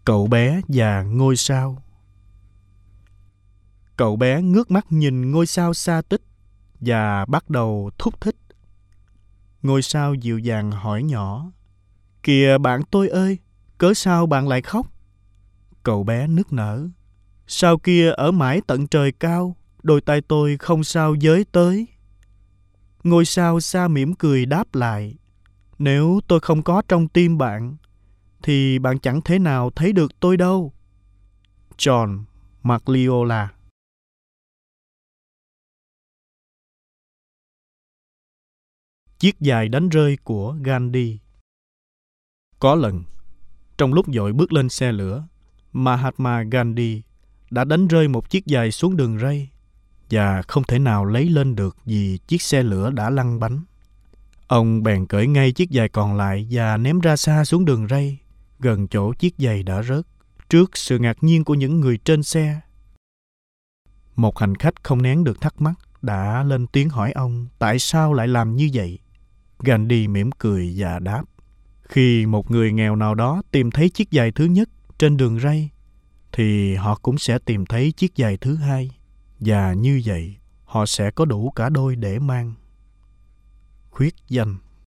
Cậu bé và ngôi sao. Cậu bé ngước mắt nhìn ngôi sao xa tích và bắt đầu thúc thích. Ngôi sao dịu dàng hỏi nhỏ: "Kìa bạn tôi ơi, cớ sao bạn lại khóc?" Cậu bé nức nở: "Sao kia ở mãi tận trời cao, đôi tay tôi không sao với tới." Ngôi sao xa mỉm cười đáp lại: "Nếu tôi không có trong tim bạn, thì bạn chẳng thể nào thấy được tôi đâu." John Magliola. Chiếc giày đánh rơi của Gandhi. Có lần, trong lúc vội bước lên xe lửa, Mahatma Gandhi đã đánh rơi một chiếc giày xuống đường ray và không thể nào lấy lên được vì chiếc xe lửa đã lăn bánh. Ông bèn cởi ngay chiếc giày còn lại và ném ra xa xuống đường ray, gần chỗ chiếc giày đã rớt, trước sự ngạc nhiên của những người trên xe. Một hành khách không nén được thắc mắc đã lên tiếng hỏi ông tại sao lại làm như vậy. Gandhi mỉm cười và đáp: "Khi một người nghèo nào đó tìm thấy chiếc giày thứ nhất trên đường ray, thì họ cũng sẽ tìm thấy chiếc giày thứ hai, và như vậy họ sẽ có đủ cả đôi để mang." Khuyết danh.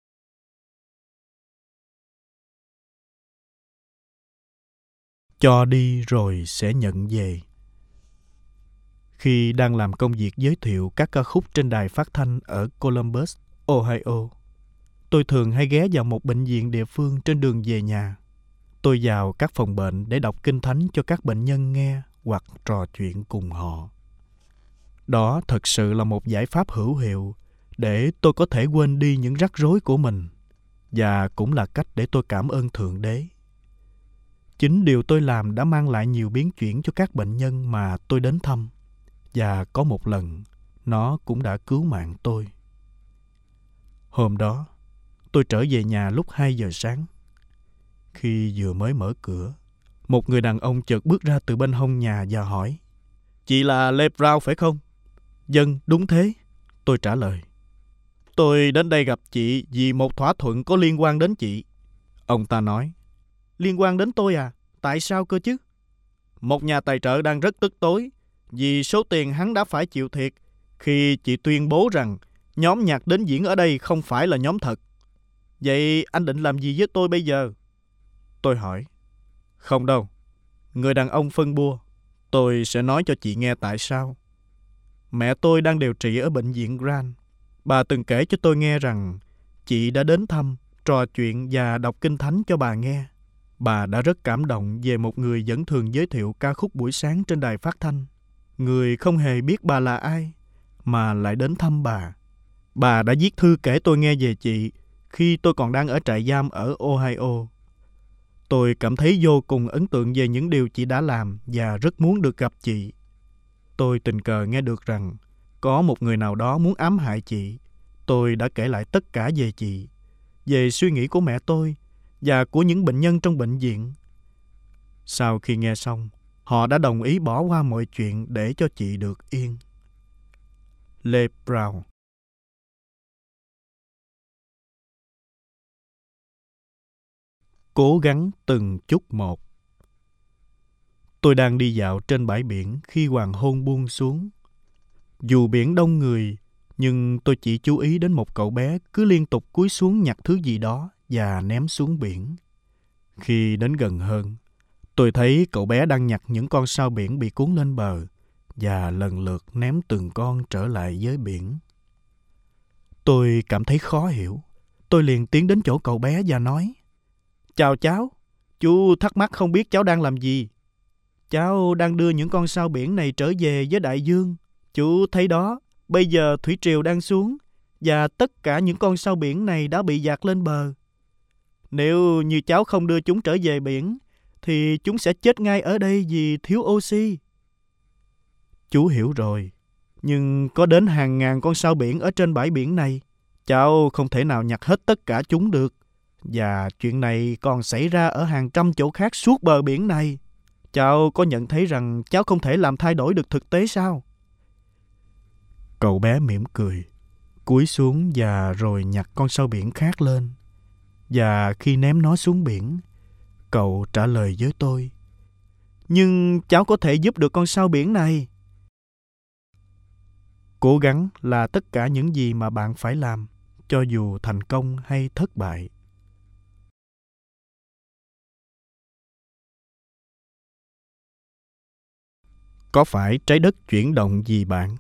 Cho đi rồi sẽ nhận về. Khi đang làm công việc giới thiệu các ca khúc trên đài phát thanh ở Columbus, Ohio, tôi thường hay ghé vào một bệnh viện địa phương trên đường về nhà. Tôi vào các phòng bệnh để đọc kinh thánh cho các bệnh nhân nghe hoặc trò chuyện cùng họ. Đó thật sự là một giải pháp hữu hiệu để tôi có thể quên đi những rắc rối của mình, và cũng là cách để tôi cảm ơn Thượng Đế. Chính điều tôi làm đã mang lại nhiều biến chuyển cho các bệnh nhân mà tôi đến thăm, và có một lần nó cũng đã cứu mạng tôi. Hôm đó, tôi trở về nhà lúc 2 giờ sáng. Khi vừa mới mở cửa, một người đàn ông chợt bước ra từ bên hông nhà và hỏi: "Chị là Lê Brown phải không?" "Vâng, đúng thế," tôi trả lời. "Tôi đến đây gặp chị vì một thỏa thuận có liên quan đến chị." Ông ta nói: "Liên quan đến tôi à? Tại sao cơ chứ?" "Một nhà tài trợ đang rất tức tối vì số tiền hắn đã phải chịu thiệt khi chị tuyên bố rằng nhóm nhạc đến diễn ở đây không phải là nhóm thật. Vậy anh định làm gì với tôi bây giờ?" Tôi hỏi. "Không đâu," người đàn ông phân bua. "Tôi sẽ nói cho chị nghe tại sao. Mẹ tôi đang điều trị ở bệnh viện Grant. Bà từng kể cho tôi nghe rằng chị đã đến thăm, trò chuyện và đọc kinh thánh cho bà nghe. Bà đã rất cảm động về một người vẫn thường giới thiệu ca khúc buổi sáng trên đài phát thanh. Người không hề biết bà là ai, mà lại đến thăm bà. Bà đã viết thư kể tôi nghe về chị khi tôi còn đang ở trại giam ở Ohio. Tôi cảm thấy vô cùng ấn tượng về những điều chị đã làm và rất muốn được gặp chị. Tôi tình cờ nghe được rằng có một người nào đó muốn ám hại chị. Tôi đã kể lại tất cả về chị, về suy nghĩ của mẹ tôi và của những bệnh nhân trong bệnh viện. Sau khi nghe xong, họ đã đồng ý bỏ qua mọi chuyện để cho chị được yên." Lê Brown. Cố gắng từng chút một. Tôi đang đi dạo trên bãi biển khi hoàng hôn buông xuống. Dù biển đông người, nhưng tôi chỉ chú ý đến một cậu bé cứ liên tục cúi xuống nhặt thứ gì đó và ném xuống biển. Khi đến gần hơn, tôi thấy cậu bé đang nhặt những con sao biển bị cuốn lên bờ và lần lượt ném từng con trở lại với biển. Tôi cảm thấy khó hiểu. Tôi liền tiến đến chỗ cậu bé và nói: "Chào cháu, chú thắc mắc không biết cháu đang làm gì?" "Cháu đang đưa những con sao biển này trở về với đại dương. Chú thấy đó, bây giờ thủy triều đang xuống và tất cả những con sao biển này đã bị dạt lên bờ. Nếu như cháu không đưa chúng trở về biển, thì chúng sẽ chết ngay ở đây vì thiếu oxy." "Chú hiểu rồi, nhưng có đến hàng ngàn con sao biển ở trên bãi biển này. Cháu không thể nào nhặt hết tất cả chúng được. Và chuyện này còn xảy ra ở hàng trăm chỗ khác suốt bờ biển này. Cháu có nhận thấy rằng cháu không thể làm thay đổi được thực tế sao?" Cậu bé mỉm cười, cúi xuống và rồi nhặt con sao biển khác lên. Và khi ném nó xuống biển, cậu trả lời với tôi: Nhưng cháu có thể giúp được con sao biển này. Cố gắng là tất cả những gì mà bạn phải làm, cho dù thành công hay thất bại. Có phải trái đất chuyển động vì bạn?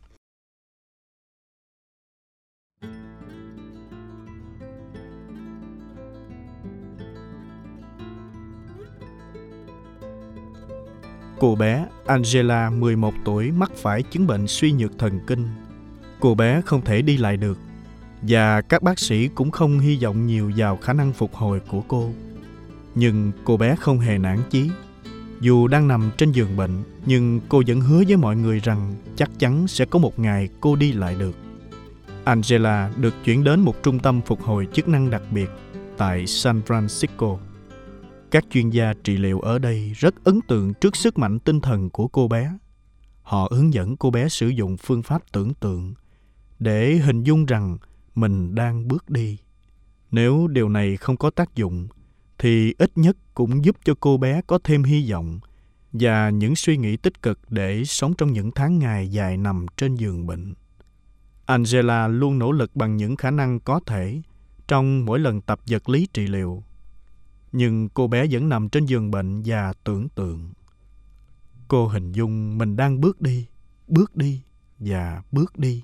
Cô bé Angela, 11 tuổi, mắc phải chứng bệnh suy nhược thần kinh. Cô bé không thể đi lại được, và các bác sĩ cũng không hy vọng nhiều vào khả năng phục hồi của cô. Nhưng cô bé không hề nản chí. Dù đang nằm trên giường bệnh, nhưng cô vẫn hứa với mọi người rằng chắc chắn sẽ có một ngày cô đi lại được. Angela được chuyển đến một trung tâm phục hồi chức năng đặc biệt tại San Francisco. Các chuyên gia trị liệu ở đây rất ấn tượng trước sức mạnh tinh thần của cô bé. Họ hướng dẫn cô bé sử dụng phương pháp tưởng tượng để hình dung rằng mình đang bước đi. Nếu điều này không có tác dụng, thì ít nhất cũng giúp cho cô bé có thêm hy vọng và những suy nghĩ tích cực để sống trong những tháng ngày dài nằm trên giường bệnh. Angela luôn nỗ lực bằng những khả năng có thể trong mỗi lần tập vật lý trị liệu. Nhưng cô bé vẫn nằm trên giường bệnh và tưởng tượng. Cô hình dung mình đang bước đi và bước đi.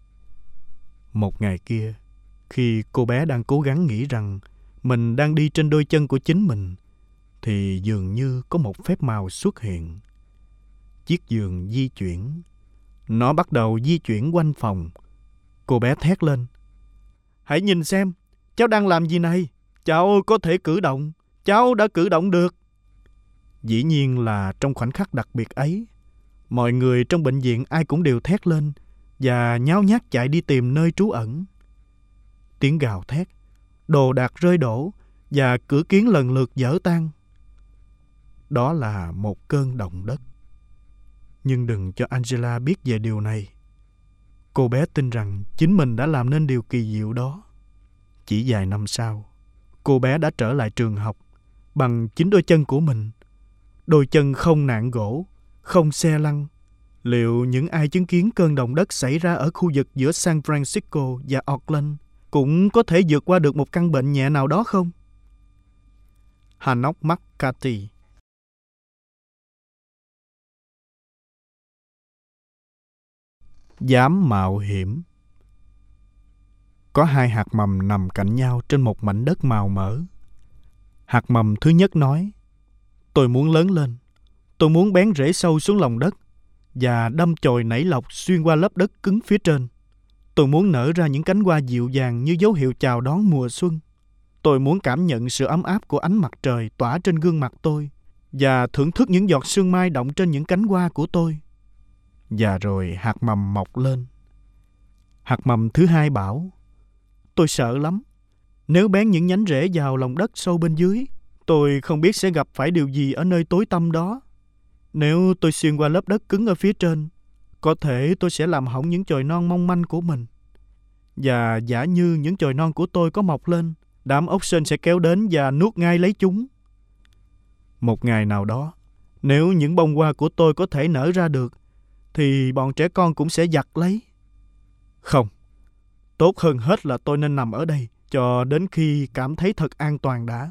Một ngày kia, khi cô bé đang cố gắng nghĩ rằng mình đang đi trên đôi chân của chính mình, thì dường như có một phép màu xuất hiện. Chiếc giường di chuyển. Nó bắt đầu di chuyển quanh phòng. Cô bé thét lên: "Hãy nhìn xem, cháu đang làm gì này? Cháu có thể cử động. Cháu đã cử động được." Dĩ nhiên là trong khoảnh khắc đặc biệt ấy, mọi người trong bệnh viện ai cũng đều thét lên và nháo nhác chạy đi tìm nơi trú ẩn. Tiếng gào thét, đồ đạc rơi đổ và cửa kiến lần lượt vỡ tan. Đó là một cơn động đất. Nhưng đừng cho Angela biết về điều này. Cô bé tin rằng chính mình đã làm nên điều kỳ diệu đó. Chỉ vài năm sau, cô bé đã trở lại trường học bằng chính đôi chân của mình. Đôi chân không nạng gỗ, không xe lăn. Liệu những ai chứng kiến cơn động đất xảy ra ở khu vực giữa San Francisco và Oakland cũng có thể vượt qua được một căn bệnh nhẹ nào đó không? Hanoch McCarthy. Dám mạo hiểm. Có hai hạt mầm nằm cạnh nhau trên một mảnh đất màu mỡ. Hạt mầm thứ nhất nói: "Tôi muốn lớn lên. Tôi muốn bén rễ sâu xuống lòng đất và đâm chồi nảy lọc xuyên qua lớp đất cứng phía trên. Tôi muốn nở ra những cánh hoa dịu dàng như dấu hiệu chào đón mùa xuân. Tôi muốn cảm nhận sự ấm áp của ánh mặt trời tỏa trên gương mặt tôi và thưởng thức những giọt sương mai đọng trên những cánh hoa của tôi." Và rồi hạt mầm mọc lên. Hạt mầm thứ hai bảo: "Tôi sợ lắm. Nếu bén những nhánh rễ vào lòng đất sâu bên dưới, tôi không biết sẽ gặp phải điều gì ở nơi tối tăm đó. Nếu tôi xuyên qua lớp đất cứng ở phía trên, có thể tôi sẽ làm hỏng những chồi non mong manh của mình. Và giả như những chồi non của tôi có mọc lên, đám ốc sên sẽ kéo đến và nuốt ngay lấy chúng. Một ngày nào đó, nếu những bông hoa của tôi có thể nở ra được, thì bọn trẻ con cũng sẽ giặt lấy. Không, tốt hơn hết là tôi nên nằm ở đây cho đến khi cảm thấy thật an toàn đã."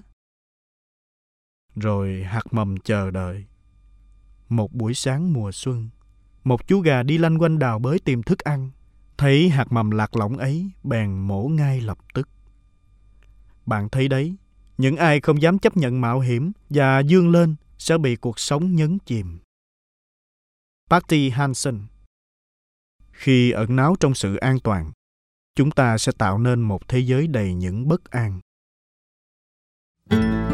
Rồi hạt mầm chờ đợi. Một buổi sáng mùa xuân, một chú gà đi lanh quanh đào bới tìm thức ăn, thấy hạt mầm lạc lõng ấy bèn mổ ngay lập tức. Bạn thấy đấy, những ai không dám chấp nhận mạo hiểm và vươn lên sẽ bị cuộc sống nhấn chìm. Patty Hansen. Khi ẩn náu trong sự an toàn, chúng ta sẽ tạo nên một thế giới đầy những bất an.